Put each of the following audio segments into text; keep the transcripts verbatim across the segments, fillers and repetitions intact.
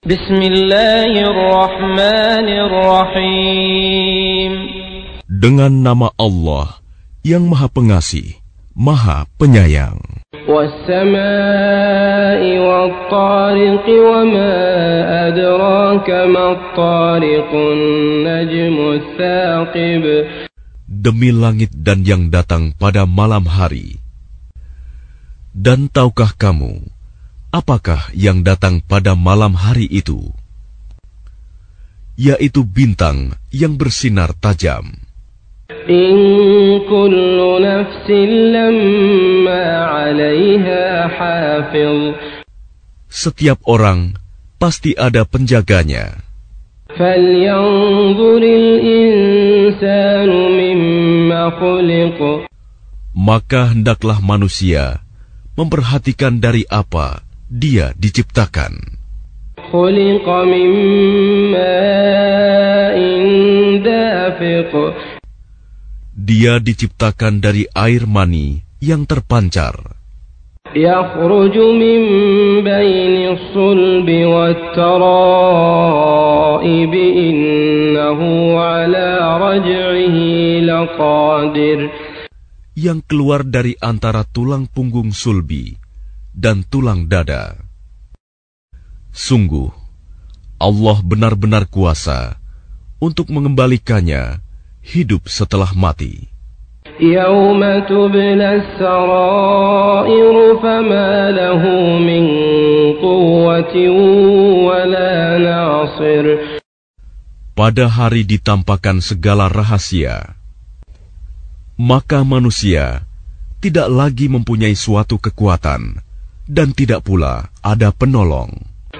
Bismillahirrahmanirrahim. Dengan nama Allah yang Maha Pengasih, Maha Penyayang. Was-samaa'i wat-tariqi wa ma adraka mat-tariqun najmus tsaqib. Demi langit dan yang datang pada malam hari. Dan tahukah kamu, apakah yang datang pada malam hari itu? Yaitu bintang yang bersinar tajam. In kullu nafsin lamma 'alaiha hafiz. Setiap orang pasti ada penjaganya. Falyanzuril insanu mimma khuliq. Maka hendaklah manusia memperhatikan dari apa dia diciptakan. Khuliqa min ma'in dafiq. Dia diciptakan dari air mani yang terpancar. Yakhruju min baini sulbi wat-tara'ib innahu ala raj'ihi laqadir. Yang keluar dari antara tulang punggung sulbi dan tulang dada. Sungguh, Allah benar-benar kuasa untuk mengembalikannya hidup setelah mati. Yawma tubla as-sarairu fama lahu min quwwatin wala nasir. Pada hari ditampakkan segala rahasia, maka manusia tidak lagi mempunyai suatu kekuatan dan tidak pula ada penolong.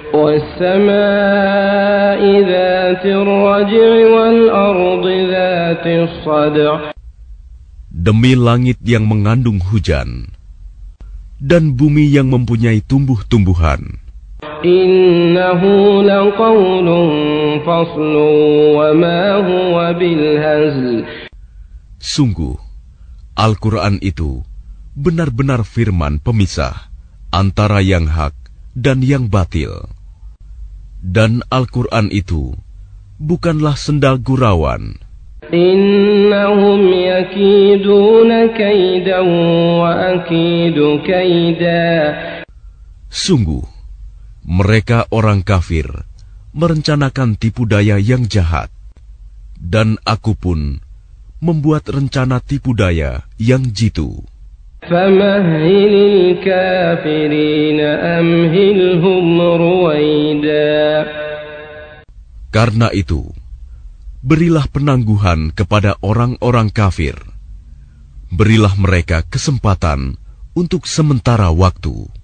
Was-samaa'i dzatir raj'i wal ardi dzatis sad'i. Demi langit yang mengandung hujan dan bumi yang mempunyai tumbuh-tumbuhan. Innahu laqawlun faslun wa ma huwa bil hazl. Sungguh, Al-Quran itu benar-benar firman pemisah antara yang hak dan yang batil. Dan Al-Quran itu bukanlah sendal gurauan. Innahum yakiduna kaidan wa akidu kaida. Sungguh, mereka orang kafir merencanakan tipu daya yang jahat, dan aku pun membuat rencana tipu daya yang jitu. Famahhilil kafirina amhilhum ruwaida. Karena itu, berilah penangguhan kepada orang-orang kafir. Berilah mereka kesempatan untuk sementara waktu.